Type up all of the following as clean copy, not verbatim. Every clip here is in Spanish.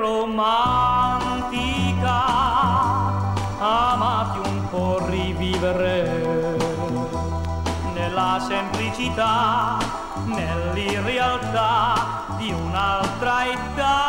romantica, amati un po' rivivere nella semplicità, nell'irrealtà di un'altra età.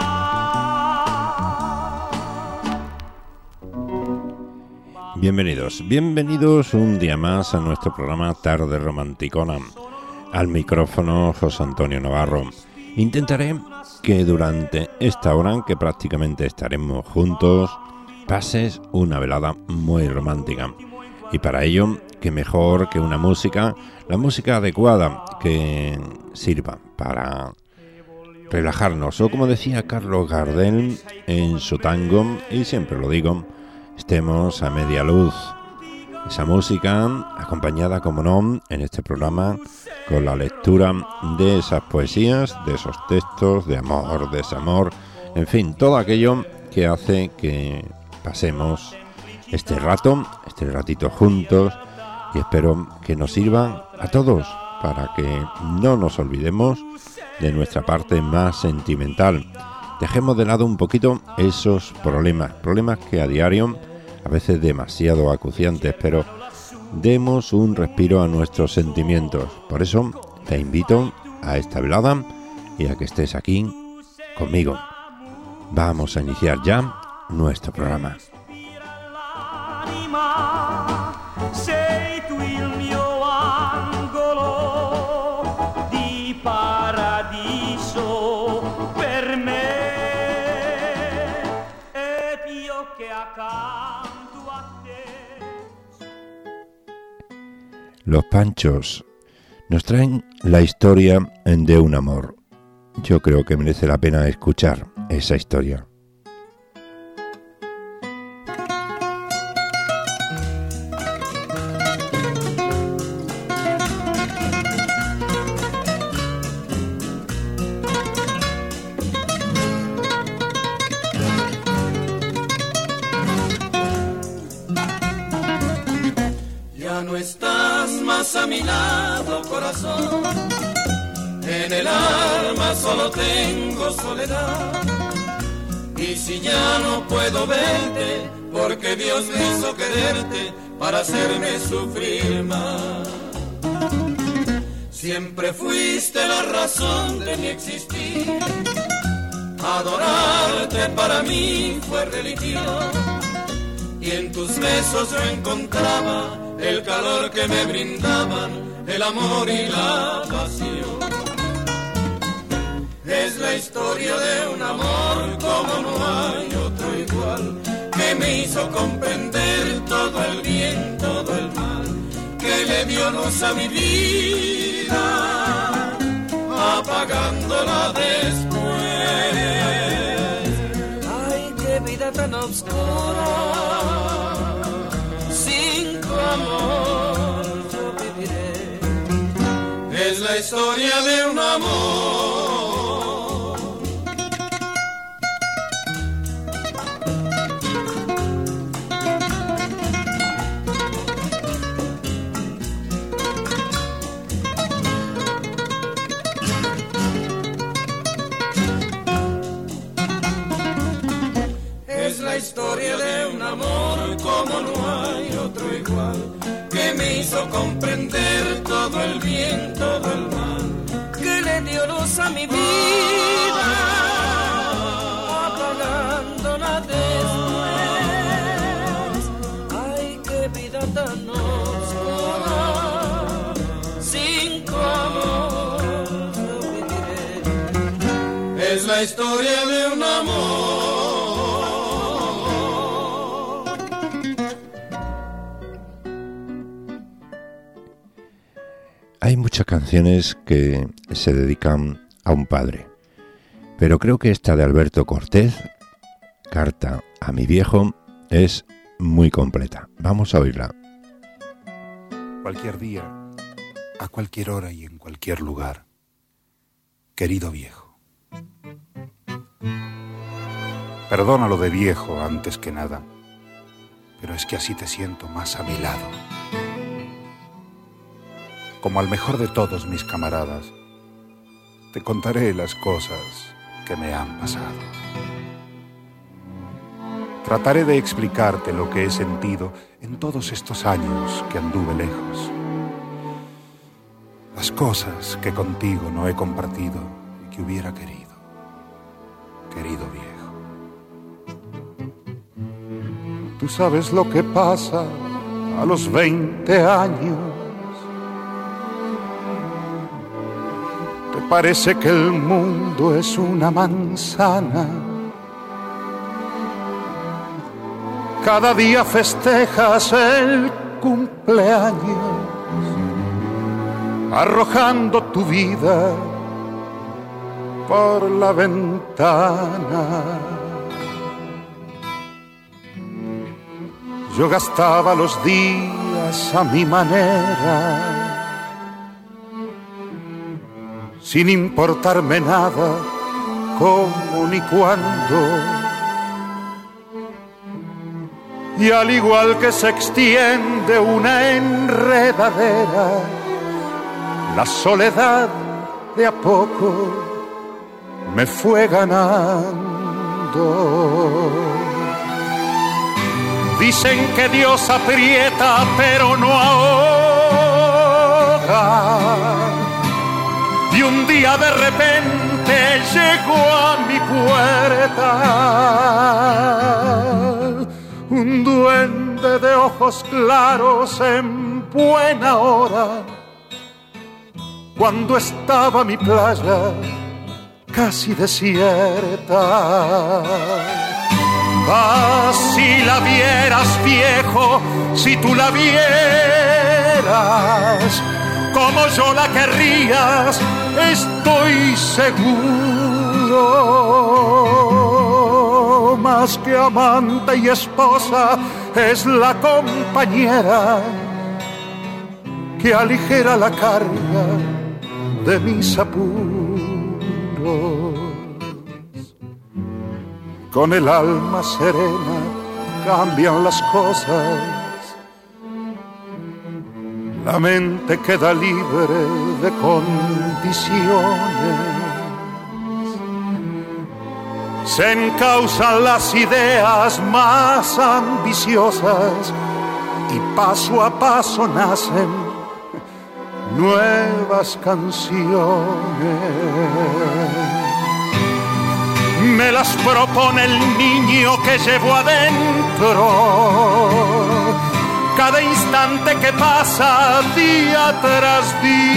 Bienvenidos un día más a nuestro programa Tarde Romanticona. Al micrófono José Antonio Navarro. Intentaré que durante esta hora, que prácticamente estaremos juntos, pases una velada muy romántica. Y para ello, que mejor que una música, la música adecuada que sirva para relajarnos. O como decía Carlos Gardel en su tango, y siempre lo digo, estemos a media luz. Esa música acompañada, como no, en este programa con la lectura de esas poesías, de esos textos de amor, desamor, en fin, todo aquello que hace que pasemos este ratito juntos, y espero que nos sirva a todos para que no nos olvidemos de nuestra parte más sentimental. Dejemos de lado un poquito esos problemas que a diario, a veces demasiado acuciantes, pero demos un respiro a nuestros sentimientos. Por eso te invito a esta velada y a que estés aquí conmigo. Vamos a iniciar ya nuestro programa. Sei tu il mio angolo di paradiso per me, ed io che accanto a te. Los Panchos nos traen la historia de un amor. Yo creo que merece la pena escuchar esa historia. A mi lado, corazón, en el alma solo tengo soledad. Y si ya no puedo verte, porque Dios me hizo quererte para hacerme sufrir más. Siempre fuiste la razón de mi existir, adorarte para mí fue religión. Y en tus besos yo encontraba el calor que me brindaban, el amor y la pasión. Es la historia de un amor como no hay otro igual, que me hizo comprender todo el bien, todo el mal, que le dio luz a mi vida, apagándola después. Ay, qué vida tan oscura, amor yo viviré. Es la historia de un amor. Es la historia de un amor como no hay otro igual, que me hizo comprender todo el bien, todo el mal, que le dio luz a mi vida, apagándola después. Ay, qué vida tan oscura, sin tu amor yo viviré. Es la historia de un amor. Hay muchas canciones que se dedican a un padre, pero creo que esta de Alberto Cortés, Carta a mi viejo, es muy completa. Vamos a oírla. Cualquier día, a cualquier hora y en cualquier lugar, querido viejo. Perdona lo de viejo antes que nada, pero es que así te siento más a mi lado. Como al mejor de todos mis camaradas, te contaré las cosas que me han pasado. Trataré de explicarte lo que he sentido en todos estos años que anduve lejos. Las cosas que contigo no he compartido y que hubiera querido. Querido viejo. Tú sabes lo que pasa a los 20 años. Te parece que el mundo es una manzana. Cada día festejas el cumpleaños, arrojando tu vida por la ventana. Yo gastaba los días a mi manera, sin importarme nada, cómo ni cuándo. Y al igual que se extiende una enredadera, la soledad de a poco me fue ganando. Dicen que Dios aprieta pero no ahoga. Y un día de repente llegó a mi puerta un duende de ojos claros en buena hora, cuando estaba mi playa casi desierta. Ah, si la vieras, viejo, si tú la vieras, como yo la querrías, estoy seguro. Más que amante y esposa, es la compañera que aligera la carga de mis apuros. Con el alma serena cambian las cosas, la mente queda libre de condiciones. Se encausan las ideas más ambiciosas y paso a paso nacen nuevas canciones. Me las propone el niño que llevo adentro, cada instante que pasa día tras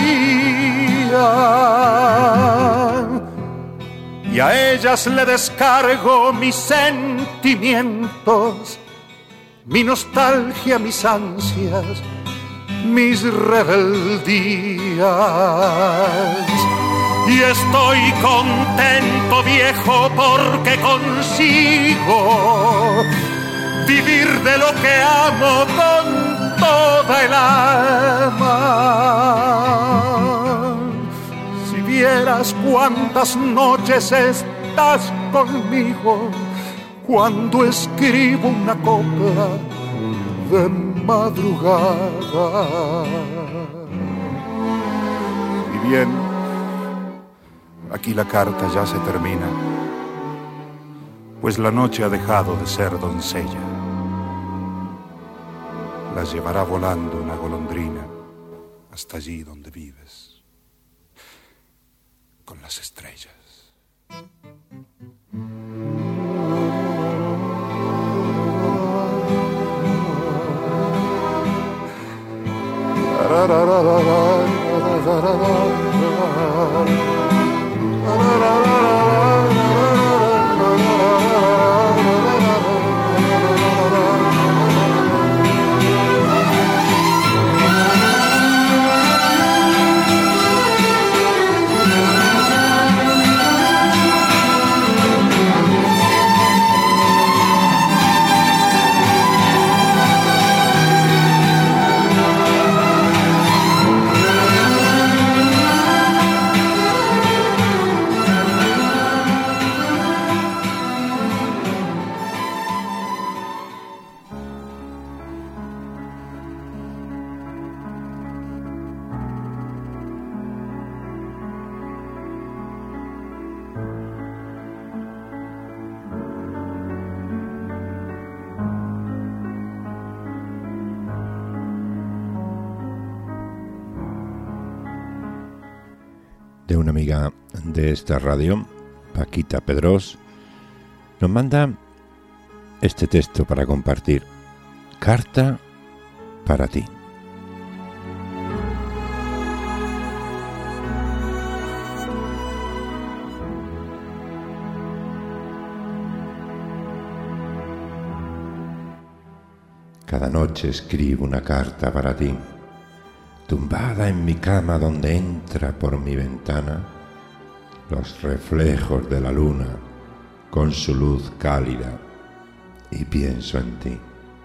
día. Y a ellas le descargo mis sentimientos, mi nostalgia, mis ansias, mis rebeldías. Y estoy contento, viejo, porque consigo vivir de lo que amo con toda el alma. Si vieras cuántas noches estás conmigo cuando escribo una copla de madrugada. Y bien, aquí la carta ya se termina, pues la noche ha dejado de ser doncella. La llevará volando una golondrina hasta allí donde vives, con las estrellas. de una amiga de esta radio, Paquita Pedros, nos manda este texto para compartir. Carta para ti. Cada noche escribo una carta para ti, tumbada en mi cama donde entra por mi ventana los reflejos de la luna con su luz cálida, y pienso en ti.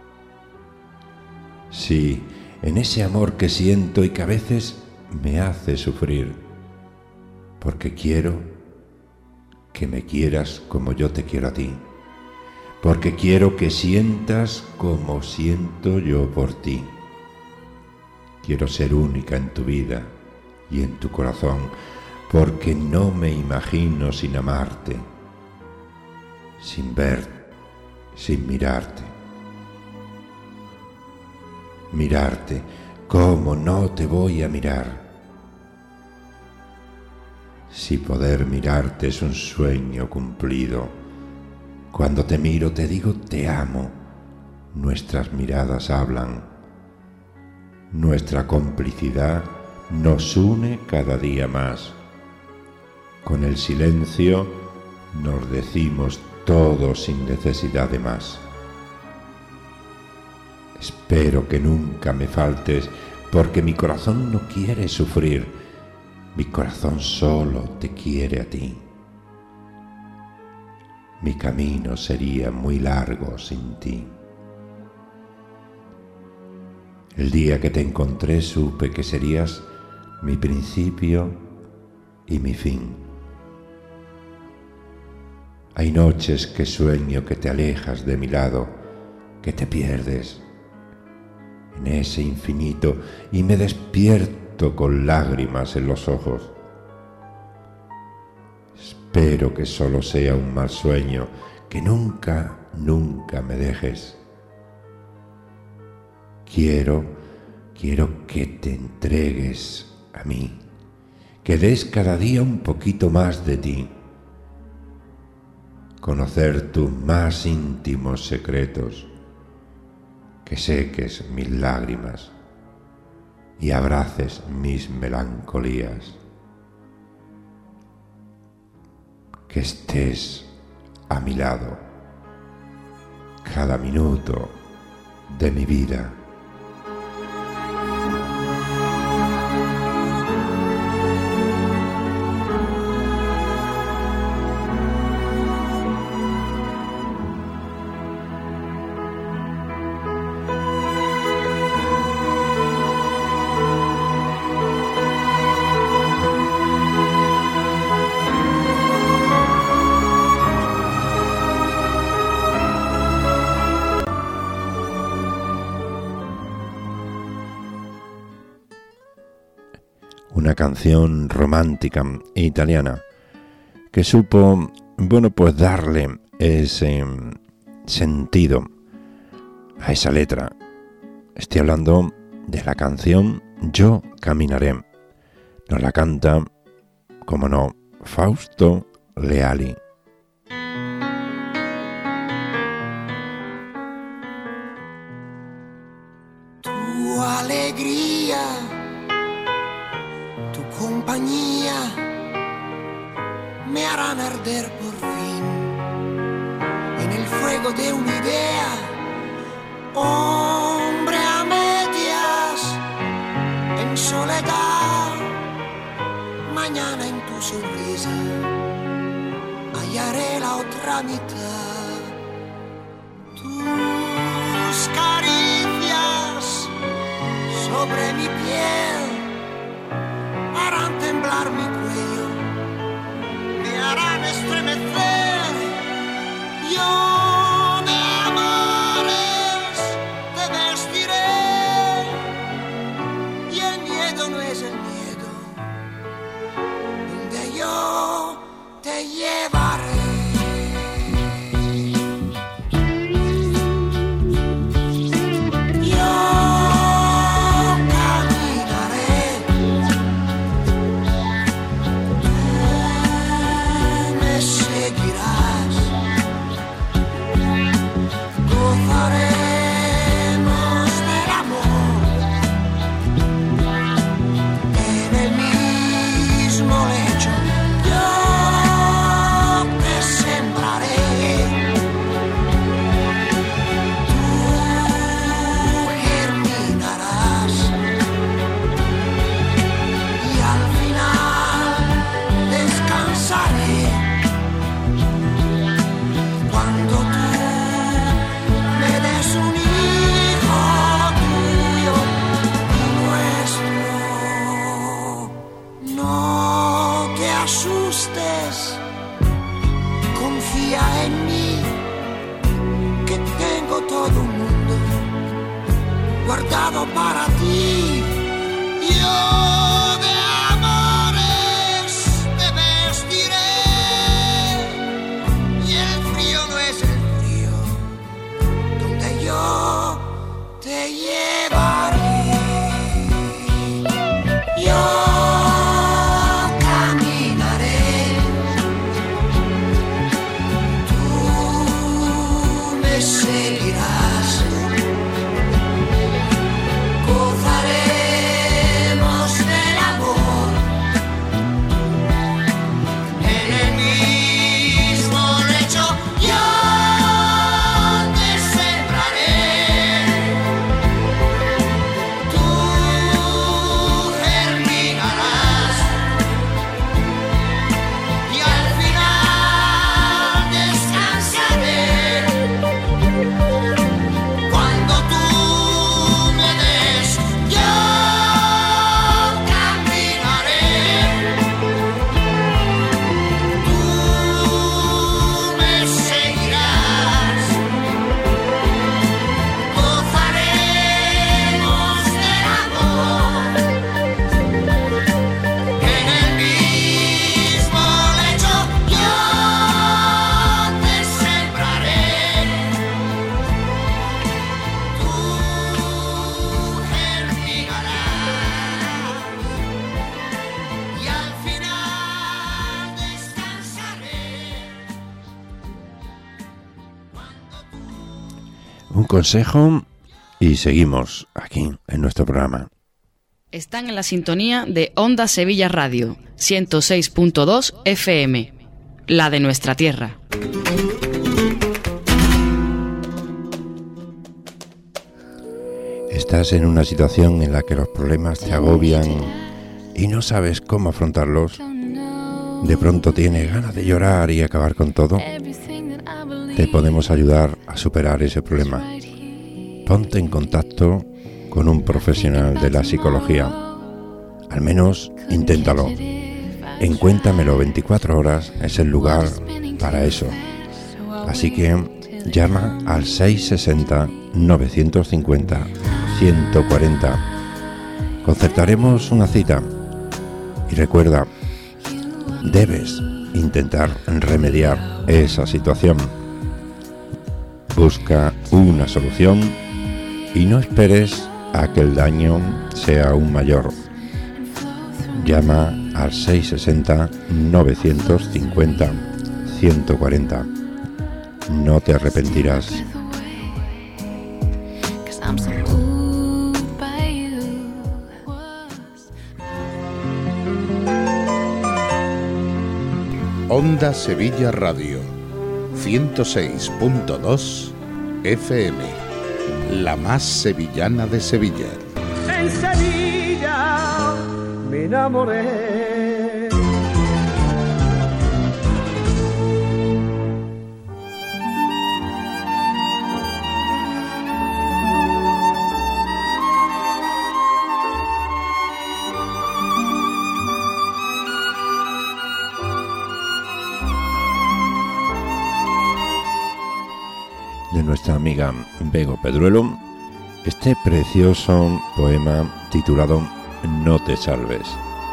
Sí, en ese amor que siento y que a veces me hace sufrir, porque quiero que me quieras como yo te quiero a ti, porque quiero que sientas como siento yo por ti. Quiero ser única en tu vida y en tu corazón, porque no me imagino sin amarte, sin verte, sin mirarte. Mirarte, ¿cómo no te voy a mirar? Si poder mirarte es un sueño cumplido, cuando te miro te digo te amo, nuestras miradas hablan, nuestra complicidad nos une cada día más. Con el silencio nos decimos todo sin necesidad de más. Espero que nunca me faltes, porque mi corazón no quiere sufrir, mi corazón solo te quiere a ti. Mi camino sería muy largo sin ti. El día que te encontré supe que serías mi principio y mi fin. Hay noches que sueño que te alejas de mi lado, que te pierdes en ese infinito y me despierto con lágrimas en los ojos. Espero que solo sea un mal sueño, que nunca, nunca me dejes. Quiero que te entregues a mí, que des cada día un poquito más de ti, conocer tus más íntimos secretos, que seques mis lágrimas y abraces mis melancolías, que estés a mi lado cada minuto de mi vida. Una canción romántica italiana que supo, pues darle ese sentido a esa letra. Estoy hablando de la canción Yo caminaré. Nos la canta, como no, Fausto Leali. Tu alegría, tu compañía me harán arder por fin en el fuego de una idea, hombre a medias, en soledad. Mañana en tu sonrisa hallaré la otra mitad. Tus caricias sobre mi piel harán temblar mi cuello, me harán estremecer. Yo de amores te vestiré y el miedo no es el miedo, donde yo te llevaré. guardado para ti. Yo de amores te vestiré y el frío no es el frío donde yo te llevaré. Yo caminaré, tú me seguirás, gozaremos del amor en el mismo lecho. Yo te sembraré, tú germinarás y al final descansaré. Cuando tú me des, yo caminaré, tú me seguirás, gozaremos del amor en el mismo lecho. Yo te sembraré, tú germinarás y al final descansaré. Un consejo y seguimos aquí en nuestro programa. Están en la sintonía de Onda Sevilla Radio, 106.2 FM, la de nuestra tierra. Estás en una situación en la que los problemas te agobian y no sabes cómo afrontarlos. De pronto tienes ganas de llorar y acabar con todo. Te podemos ayudar a superar ese problema. Ponte en contacto con un profesional de la psicología. Al menos inténtalo. En Cuéntamelo 24 horas es el lugar para eso. Así que llama al 660 950 140. Concertaremos una cita. Y recuerda, debes intentar remediar esa situación. Busca una solución y no esperes a que el daño sea aún mayor. Llama al 660 950 140. No te arrepentirás. Onda Sevilla Radio, 106.2 FM, la más sevillana de Sevilla. En Sevilla me enamoré. De nuestra amiga Bego Pedruelo, este precioso poema titulado No te salves.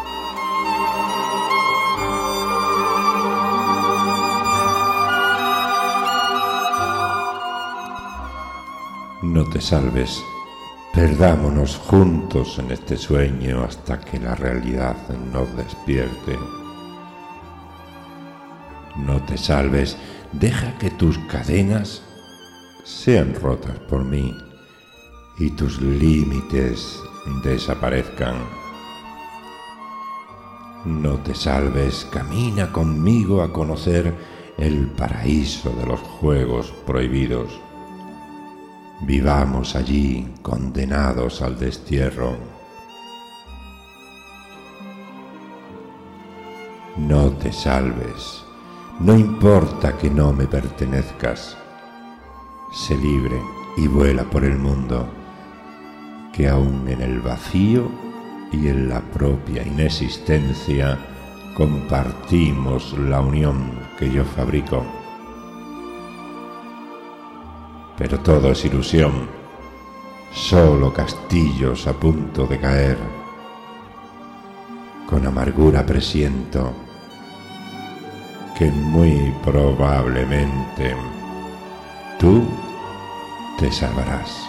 No te salves, perdámonos juntos en este sueño hasta que la realidad nos despierte. No te salves, deja que tus cadenas sean rotas por mí y tus límites desaparezcan. No te salves, camina conmigo a conocer el paraíso de los juegos prohibidos. Vivamos allí condenados al destierro. No te salves, no importa que no me pertenezcas. Sé libre y vuela por el mundo, que aún en el vacío y en la propia inexistencia compartimos la unión que yo fabrico. Pero todo es ilusión, solo castillos a punto de caer. Con amargura presiento que muy probablemente tú te salvarás.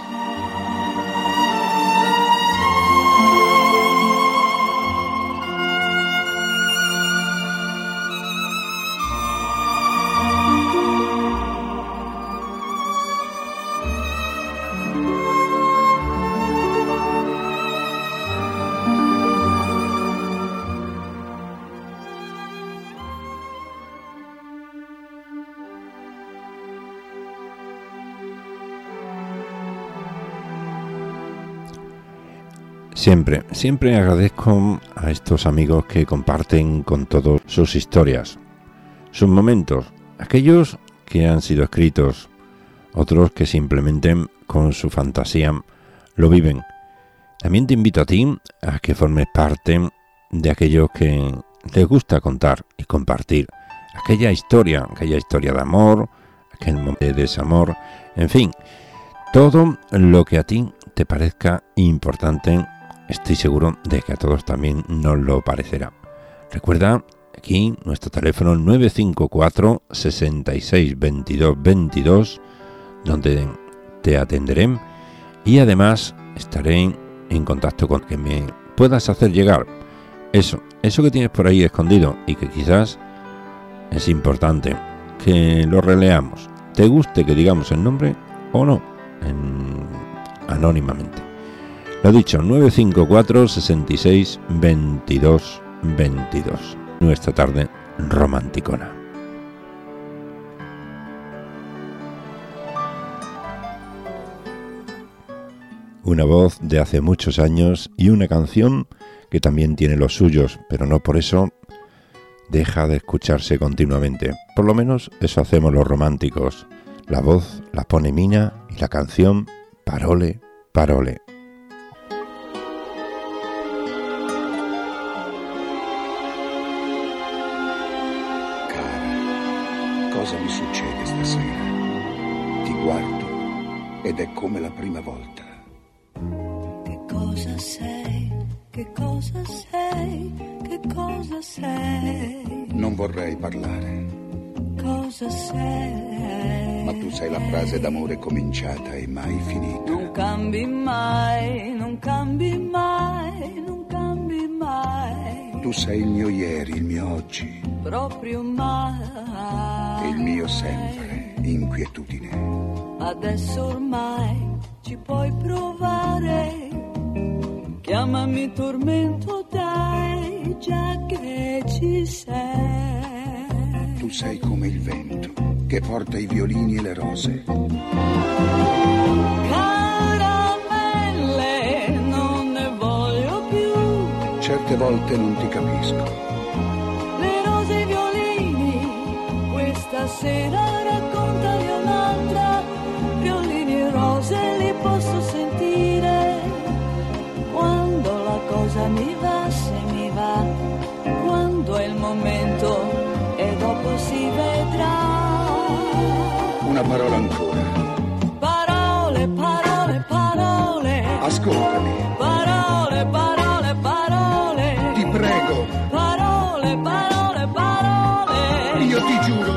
Siempre agradezco a estos amigos que comparten con todos sus historias, sus momentos, aquellos que han sido escritos, otros que simplemente con su fantasía lo viven. También te invito a ti a que formes parte de aquellos que les gusta contar y compartir aquella historia de amor, aquel momento de desamor, en fin, todo lo que a ti te parezca importante. Estoy seguro de que a todos también nos lo parecerá. Recuerda aquí nuestro teléfono 954 66 22 22, donde te atenderé y además estaré en contacto con que me puedas hacer llegar eso que tienes por ahí escondido y que quizás es importante que lo releamos. Te guste que digamos el nombre o no, anónimamente. Lo dicho, 954 66 22 22. Nuestra tarde romanticona. Una voz de hace muchos años y una canción que también tiene los suyos, pero no por eso deja de escucharse continuamente. Por lo menos eso hacemos los románticos. La voz la pone Mina y la canción Parole, Parole. Cosa mi succede stasera? Ti guardo ed è come la prima volta. Che cosa sei? Che cosa sei? Che cosa sei? Non vorrei parlare. Cosa sei? Ma tu sei la frase d'amore cominciata e mai finita. Non cambi mai, non cambi mai, non cambi mai. Tu sei il mio ieri, il mio oggi. Proprio mai. E il mio sempre, inquietudine. Adesso ormai ci puoi provare. Chiamami tormento, dai, già che ci sei. Tu sei come il vento che porta i violini e le rose. Caramelle, non ne voglio più. Certe volte non ti capisco. Stasera raccontami un'altra, violini e rose li posso sentire. Quando la cosa mi va, se mi va, quando è il momento e dopo si vedrà. Una parola ancora. Parole, parole, parole. Ascoltami. Parole, parole, parole. Ti prego. Parole, parole, parole. Io ti giuro.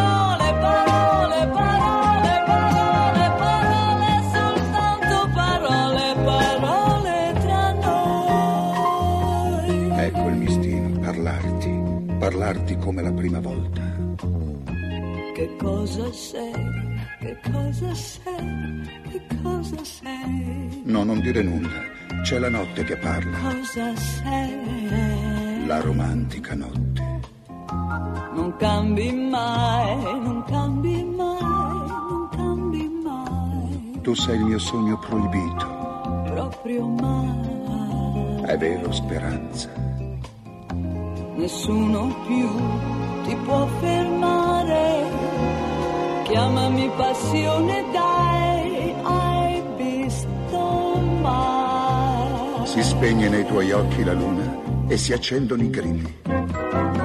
Parlarti come la prima volta. Che cosa sei? Che cosa sei? Che cosa sei? No, non dire nulla. C'è la notte che parla. Cosa sei? La romantica notte. Non cambi mai, non cambi mai, non cambi mai. Tu sei il mio sogno proibito. Proprio mai. È vero, Speranza. Nessuno più ti può fermare. Chiamami passione, dai, hai visto mai? Si spegne nei tuoi occhi la luna e si accendono i grilli.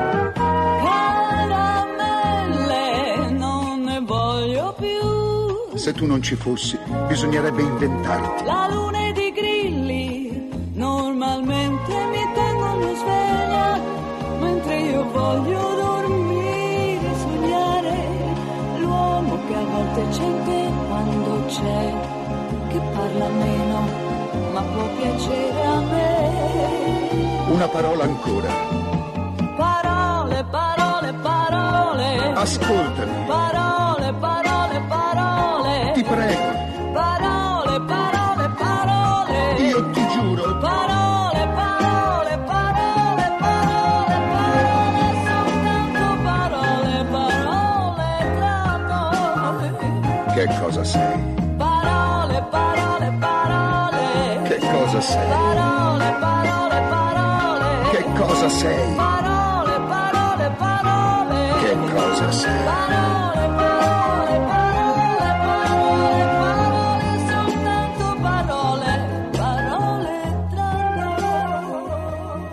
Caramelle, non ne voglio più. Se tu non ci fossi, bisognerebbe inventarti. La luna ed i grilli normalmente mi tengono sveglia, mentre io voglio dormire e sognare l'uomo che a volte c'è quando c'è, che parla meno ma può piacere a me. Una parola ancora. Parole, parole, parole. Ascoltami. Parole, parole, parole. Ti prego. Parole, parole, parole. Io ti giuro. Parole, parole, parole, parole, parole, soltanto parole, parole tra noi. Che cosa sei? Parole, parole, parole. Che cosa sei? Parole, parole, parole. Che cosa sei? Parole, parole, parole. Che cosa sei? Parole, parole, parole, parole, parole, soltanto parole, parole tra noi.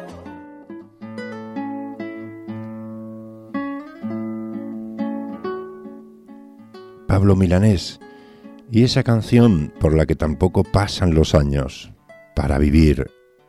Pablo Milanés y esa canción por la que tampoco pasan los años, Para vivir.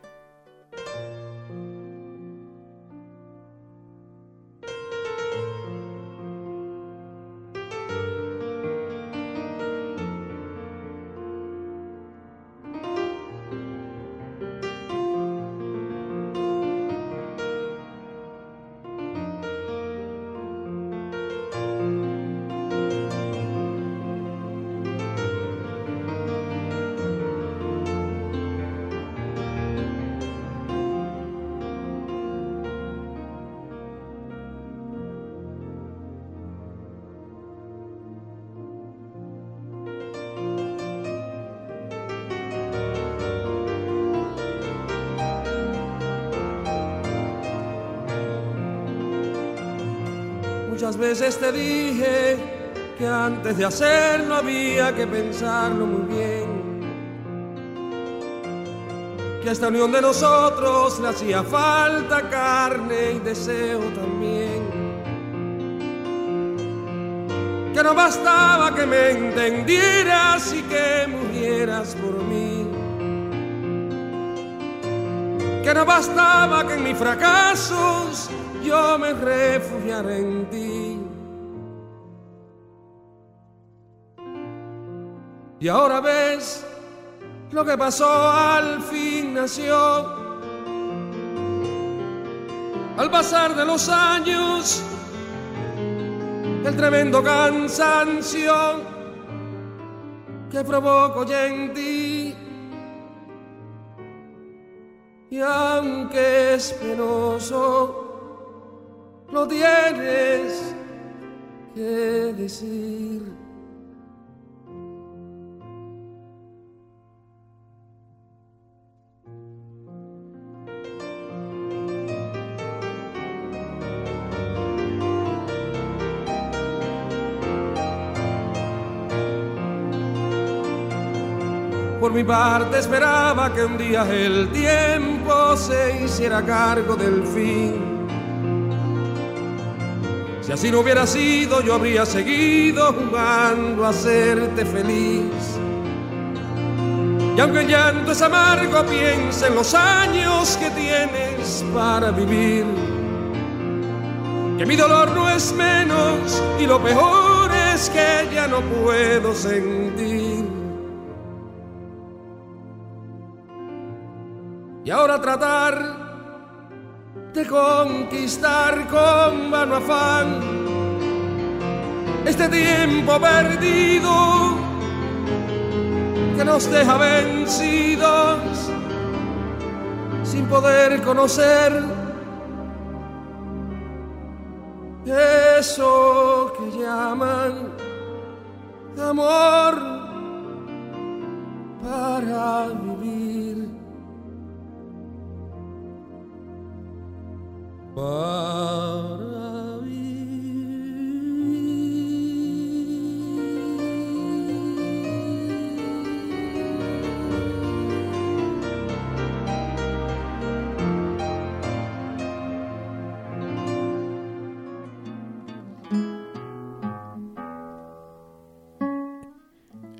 Muchas veces te dije que antes de hacerlo había que pensarlo muy bien, que a esta unión de nosotros le hacía falta carne y deseo también, que no bastaba que me entendieras y que murieras por mí, que no bastaba que en mis fracasos yo me refugiara en ti. Y ahora ves lo que pasó, al fin nació. Al pasar de los años, el tremendo cansancio que provoco ya en ti. Y aunque es penoso, lo tienes que decir. Por mi parte esperaba que un día el tiempo se hiciera cargo del fin. Si así no hubiera sido, yo habría seguido jugando a hacerte feliz. Y aunque el llanto es amargo, piensa en los años que tienes para vivir. Que mi dolor no es menos y lo peor es que ya no puedo sentir. Y ahora tratar de conquistar con vano afán este tiempo perdido que nos deja vencidos sin poder conocer eso que llaman amor para vivir. Para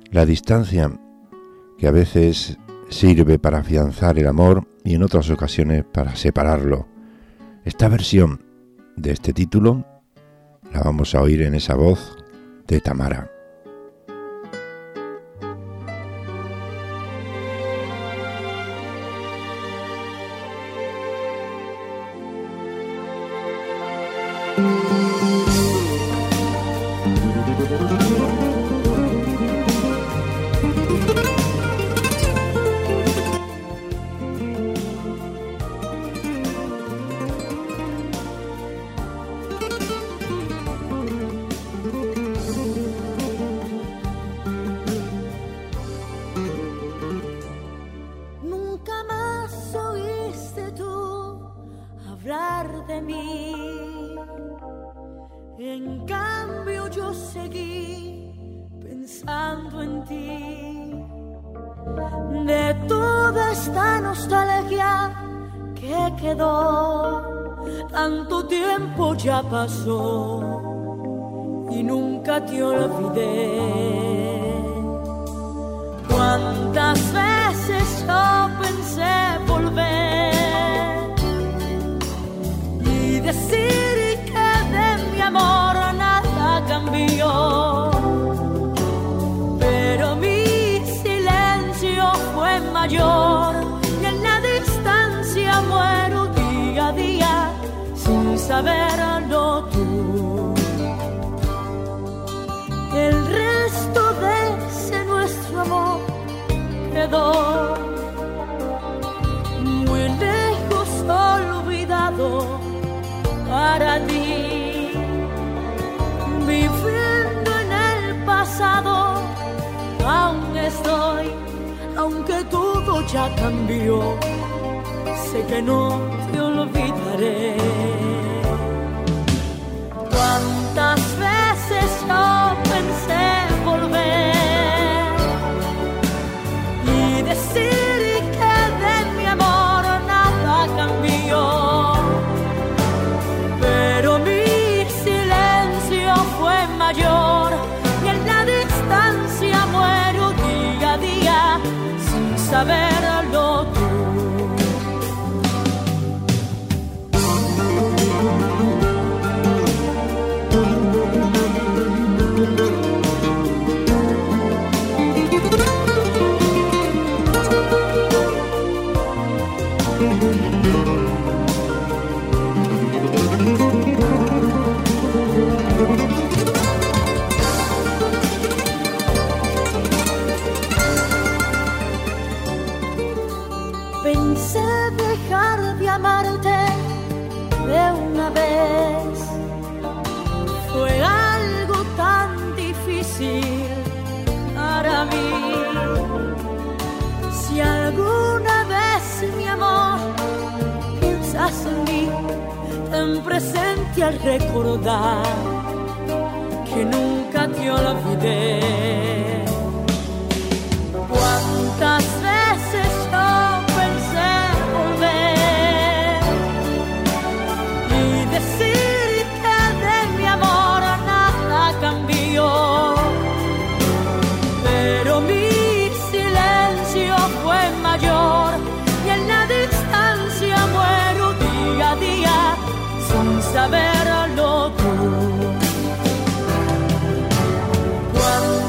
La distancia, que a veces sirve para afianzar el amor y en otras ocasiones para separarlo. Esta versión de este título la vamos a oír en esa voz de Tamara. Pasó y nunca te olvidé. Cuántas veces yo pensé volver y decir que de mi amor nada cambió, pero mi silencio fue mayor y en la distancia muero día a día sin saberlo tú. El resto de ese nuestro amor quedó muy lejos, olvidado para ti. Viviendo en el pasado aún estoy, aunque todo ya cambió, sé que no te olvidaré. Cuántas veces yo pensé volver y decir que de mi amor nada cambió, pero mi silencio fue mayor y en la distancia muero día a día sin saberlo tú. Pensé dejar de amarte de una vez, fue algo tan difícil para mí. Si alguna vez, mi amor, piensas en mí, ten presente al recordar que nunca te olvidé. Cuántas veces yo pensé volver y decir que de mi amor nada cambió, pero mi silencio fue mayor y en la distancia muero día a día sin saberlo tú. Cuando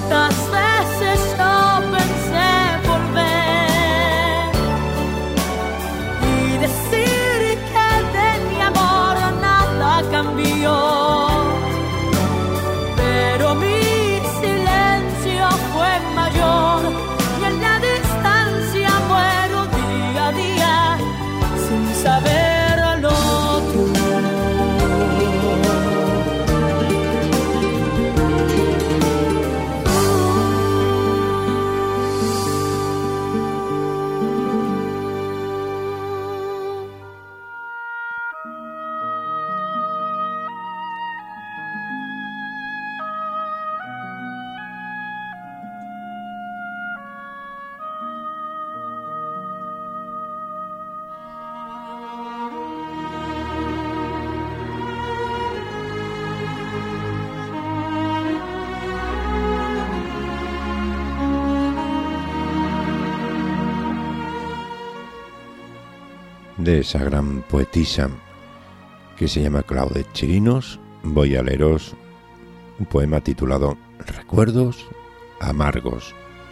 de esa gran poetisa que se llama Claudette Chirinos, voy a leeros un poema titulado Recuerdos amargos.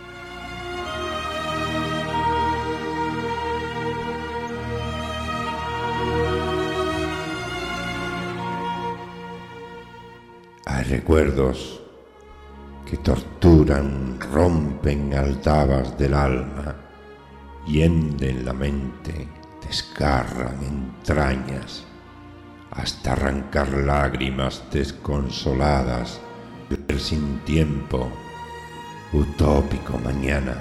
Hay recuerdos que torturan, rompen aldabas del alma, hienden la mente, desgarran entrañas, hasta arrancar lágrimas desconsoladas, ver sin tiempo, utópico mañana.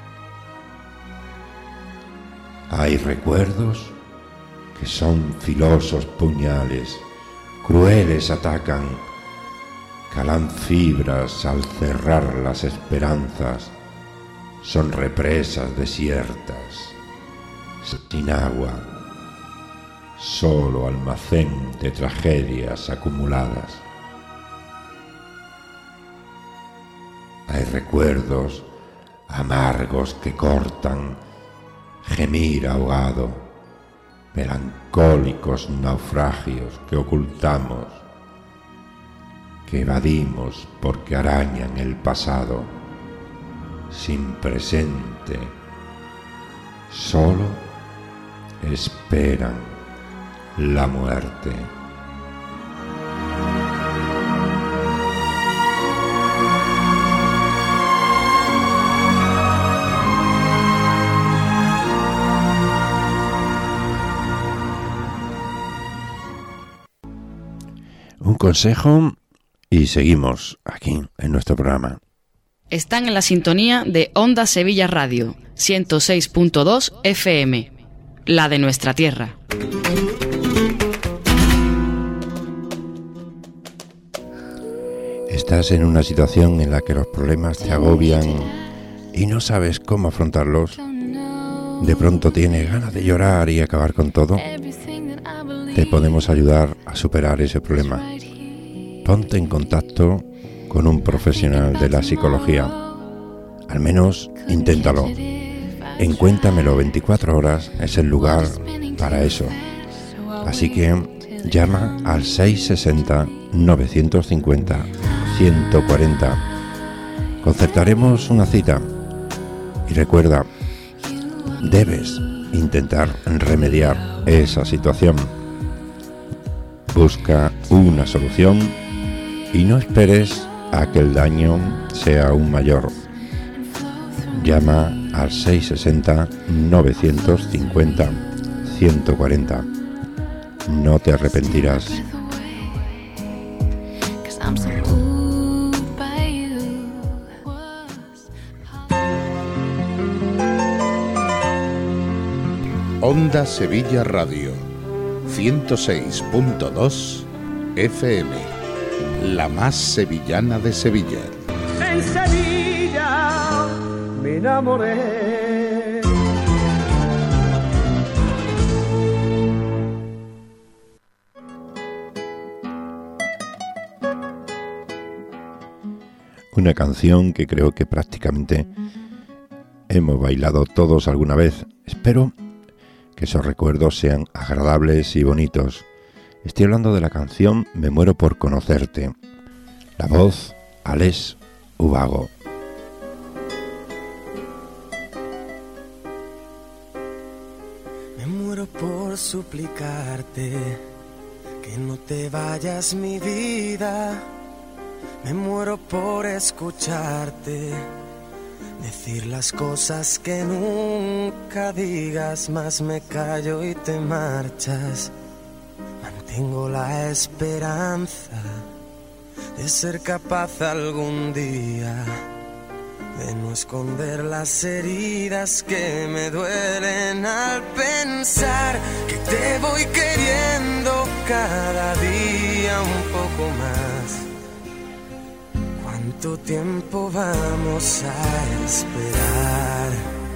Hay recuerdos que son filosos puñales, crueles atacan, calan fibras al cerrar las esperanzas, son represas desiertas, sin agua, solo almacén de tragedias acumuladas. Hay recuerdos amargos que cortan, gemir ahogado, melancólicos naufragios que ocultamos, que evadimos porque arañan el pasado, sin presente, solo esperan la muerte. Un consejo y seguimos aquí en nuestro programa. Están en la sintonía de Onda Sevilla Radio, 106.2 FM, la de nuestra tierra. Estás en una situación en la que los problemas te agobian y no sabes cómo afrontarlos. De pronto tienes ganas de llorar y acabar con todo. Te podemos ayudar a superar ese problema. Ponte en contacto con un profesional de la psicología. Al menos inténtalo. En Cuéntamelo 24 horas es el lugar para eso. Así que llama al 660 950 140. Concertaremos una cita. Y recuerda, debes intentar remediar esa situación. Busca una solución y no esperes a que el daño sea aún mayor. Llama al 660 950 140. No te arrepentirás. Onda Sevilla Radio, 106.2 FM, la más sevillana de Sevilla. En Sevilla me enamoré. Una canción que creo que prácticamente hemos bailado todos alguna vez. Espero que esos recuerdos sean agradables y bonitos. Estoy hablando de la canción Me muero por conocerte. La voz, Alex Ubago. Me muero por suplicarte que no te vayas, mi vida. Me muero por escucharte decir las cosas que nunca digas, más me callo y te marchas. Mantengo la esperanza de ser capaz algún día de no esconder las heridas que me duelen al pensar que te voy queriendo cada día un poco más. ¿Cuánto tiempo vamos a esperar?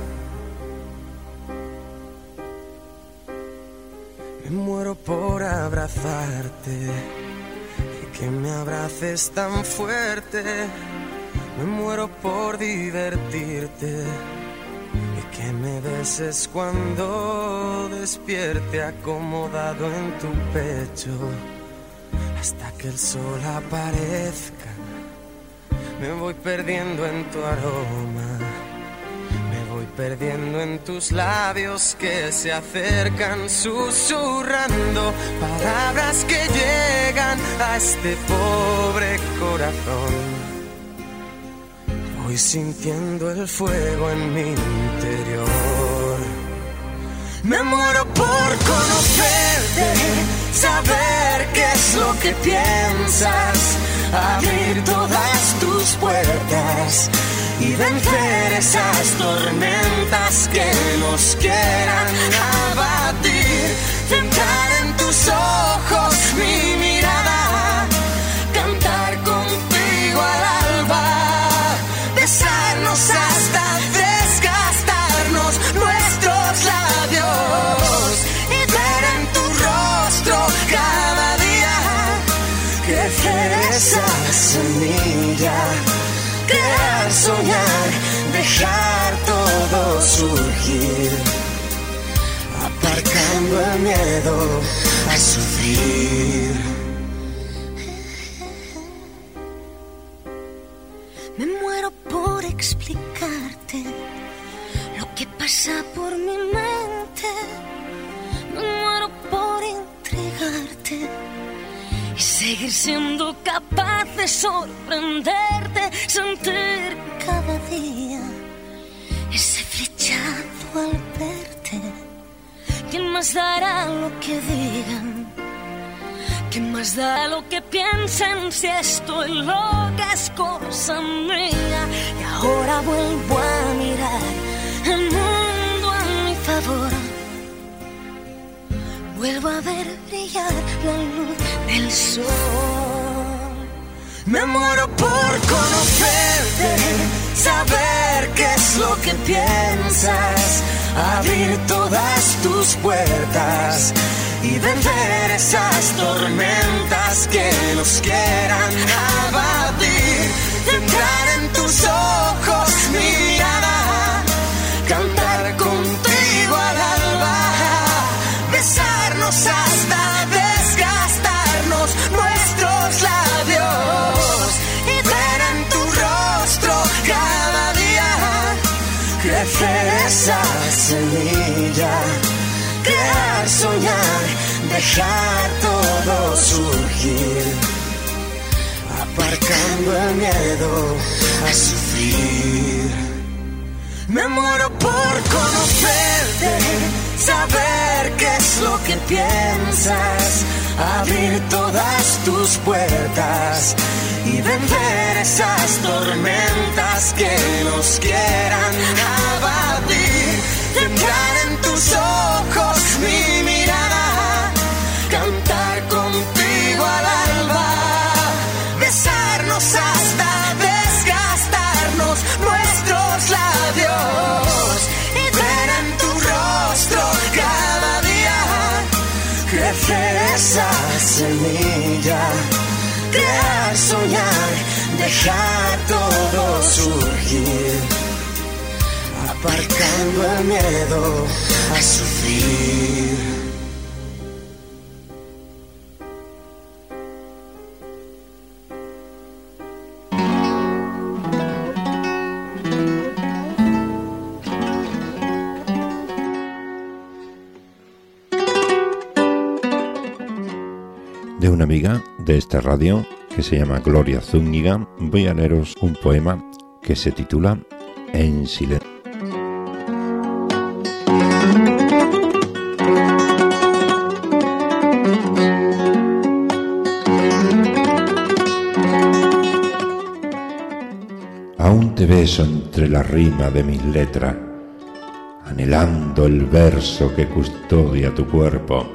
Me muero por abrazarte y que me abraces tan fuerte. Me muero por divertirte y que me beses cuando despierte acomodado en tu pecho, hasta que el sol aparezca. Me voy perdiendo en tu aroma, me voy perdiendo en tus labios que se acercan susurrando palabras que llegan a este pobre corazón. Voy sintiendo el fuego en mi interior. Me muero por conocerte, saber qué es lo que piensas, abrir todas tus puertas y vencer esas tormentas que nos quieran abatir. Centrar en tus ojos mi mirada, cantar contigo al alba, besarnos hasta desgastarnos nuestros labios y ver en tu rostro cada día crecer esa semilla, crear, soñar, dejar todo surgir, aparcando el miedo a sufrir. Me muero por explicarte lo que pasa por mi mente. Me muero por entregarte y seguir siendo capaz de sorprenderte, sentir cada día ese flechazo al verte. ¿Quién más dará lo que digan? ¿Quién más da lo que piensen si estoy loca es cosa mía? Y ahora vuelvo a mirar el mundo a mi favor. Vuelvo a ver brillar la luz del sol. Me muero por conocerte, saber qué es lo que piensas, abrir todas tus puertas y vencer esas tormentas que nos quieran abatir. Entrar en tus ojos mi mirada, cantar contigo al alba, besarnos hasta desgastarnos nuestros labios y ver en tu rostro cada día crecer esa semilla, crear, soñar, dejar todo surgir, aparcando el miedo a sufrir. Me muero por conocerte, saber qué es lo que piensas, abrir todas tus puertas y vencer esas tormentas que nos quieran abatir. Entrar en tus ojos mi mirada, cantar contigo al alba, besarnos hasta desgastarnos nuestros labios y ver en tu rostro cada día crecer esa semilla, crear, soñar, dejar todo surgir, aparcando el miedo a sufrir. De una amiga de esta radio que se llama Gloria Zúñiga, voy a leeros un poema que se titula En silencio. Aún te beso entre la rima de mis letras, anhelando el verso que custodia tu cuerpo.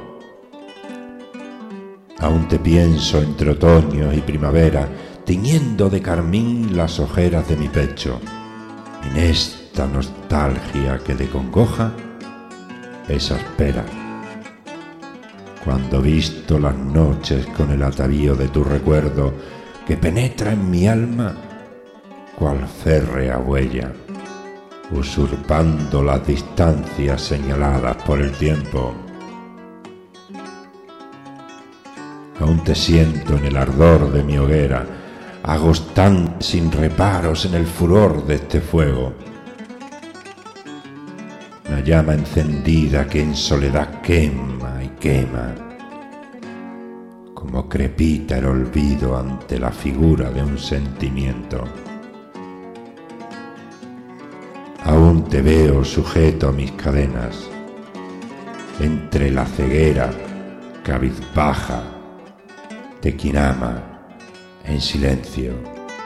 Aún te pienso entre otoño y primavera, tiñendo de carmín las ojeras de mi pecho, en esta nostalgia que de congoja exaspera. Cuando visto las noches con el atavío de tu recuerdo que penetra en mi alma cual férrea huella, usurpando las distancias señaladas por el tiempo. Aún te siento en el ardor de mi hoguera, agostante sin reparos en el furor de este fuego. Una llama encendida que en soledad quema y quema, como crepita el olvido ante la figura de un sentimiento. Aún te veo sujeto a mis cadenas, entre la ceguera cabizbaja de quien ama en silencio.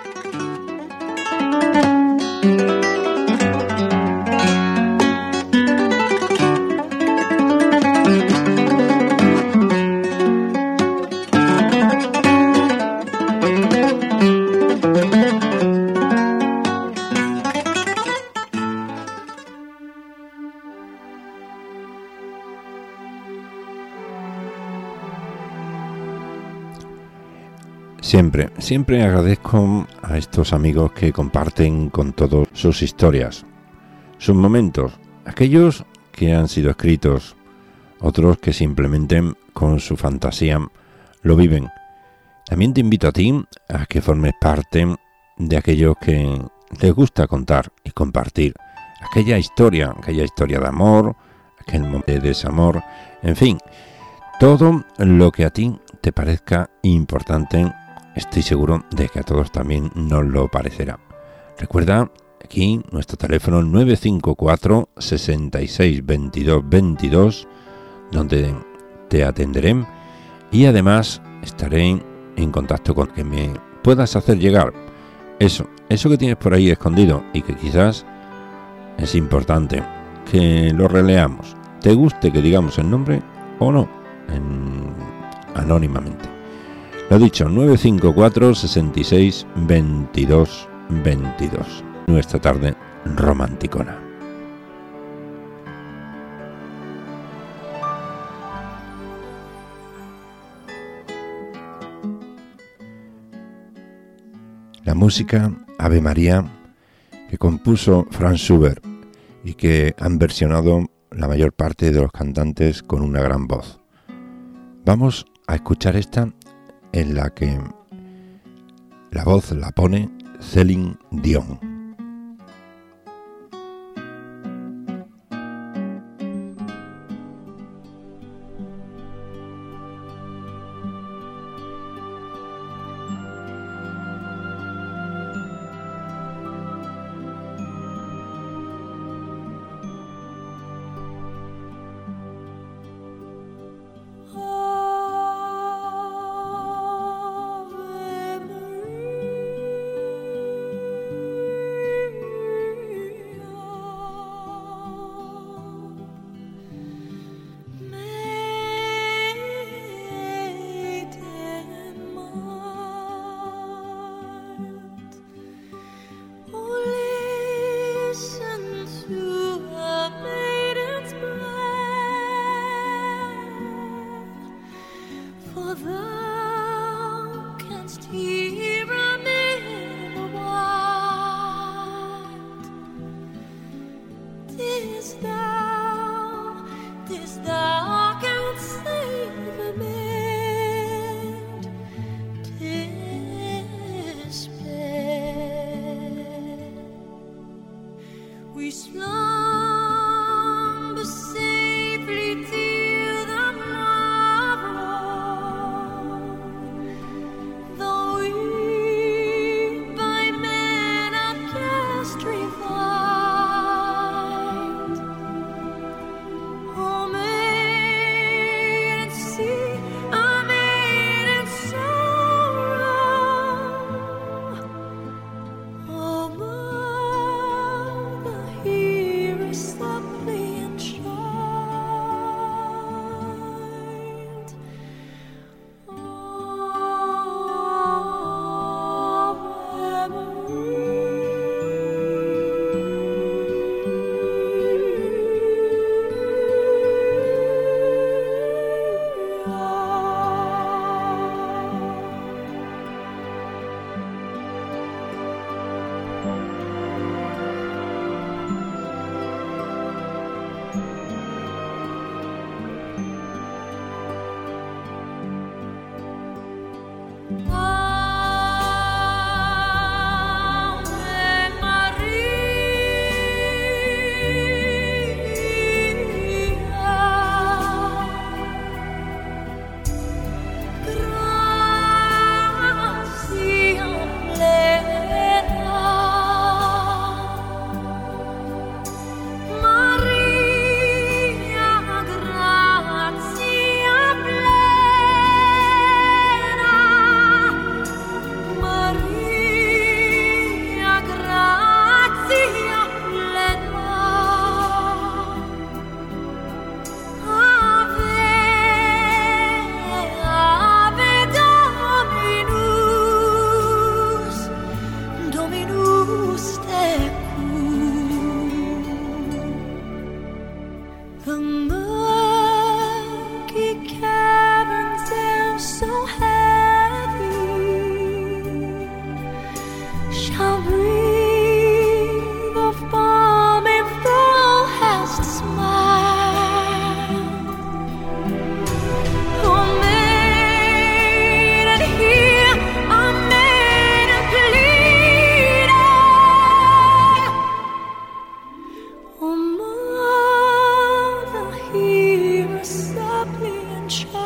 Siempre agradezco a estos amigos que comparten con todos sus historias, sus momentos, aquellos que han sido escritos, otros que simplemente con su fantasía lo viven. También te invito a ti a que formes parte de aquellos que les gusta contar y compartir aquella historia de amor, aquel momento de desamor, en fin, todo lo que a ti te parezca importante. Estoy seguro de que a todos también nos lo parecerá. Recuerda aquí nuestro teléfono 954 66 22 22, donde te atenderé y además estaré en contacto con que me puedas hacer llegar eso que tienes por ahí escondido y que quizás es importante que lo releamos. ¿Te guste que digamos el nombre o no? Anónimamente. Lo dicho, 954 66 22 22. Nuestra tarde romanticona. La música Ave María que compuso Franz Schubert y que han versionado la mayor parte de los cantantes con una gran voz. Vamos a escuchar esta en la que la voz la pone Céline Dion. Here shall breathe of balm if thou hast smiled. Oh maiden, hear a maiden pleading. Oh mother, hear a suppliant child.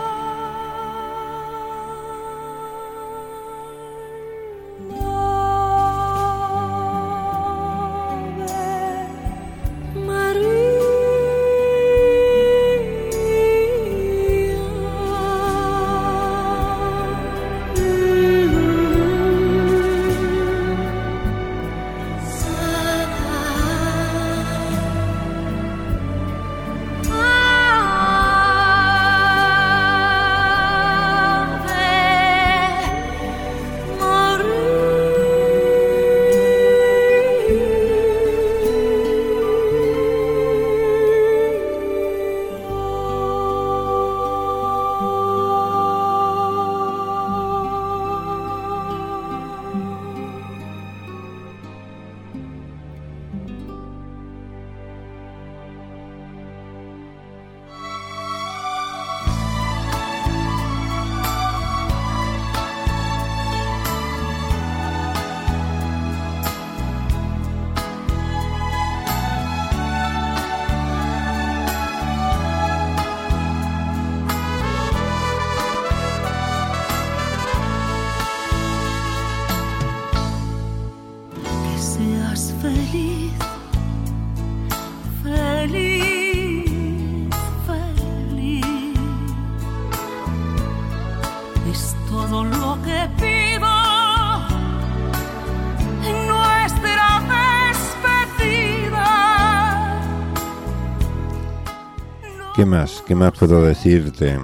¿Qué más puedo decirte?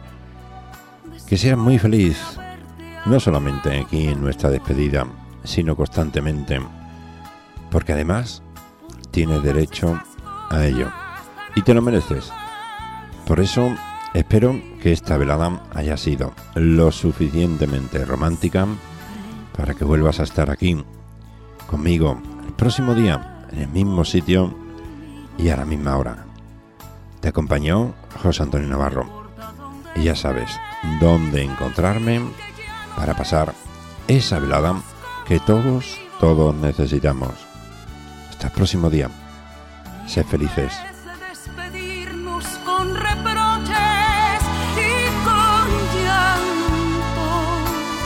Que seas muy feliz, no solamente aquí en nuestra despedida, sino constantemente, porque además tienes derecho a ello y te lo mereces. Por eso espero que esta velada haya sido lo suficientemente romántica para que vuelvas a estar aquí conmigo el próximo día en el mismo sitio y a la misma hora. Te acompañó José Antonio Navarro y ya sabes dónde encontrarme para pasar esa velada que todos necesitamos. Hasta el próximo día. Sed felices. Despedirnos con reproches y con llantos.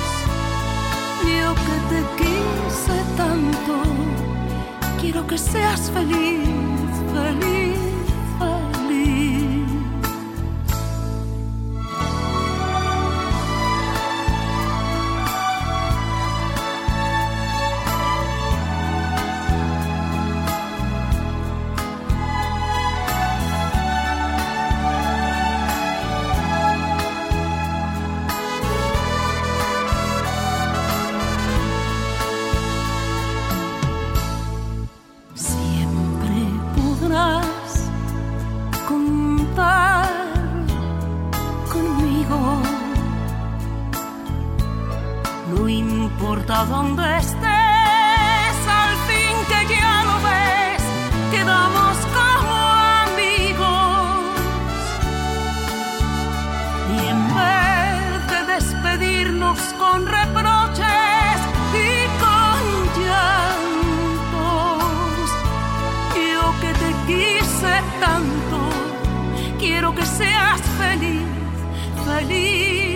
Yo que te quise tanto, quiero que seas feliz, feliz. Donde estés, al fin que ya lo ves, quedamos como amigos. Y en vez de despedirnos con reproches y con llantos, yo que te quise tanto, quiero que seas feliz, feliz.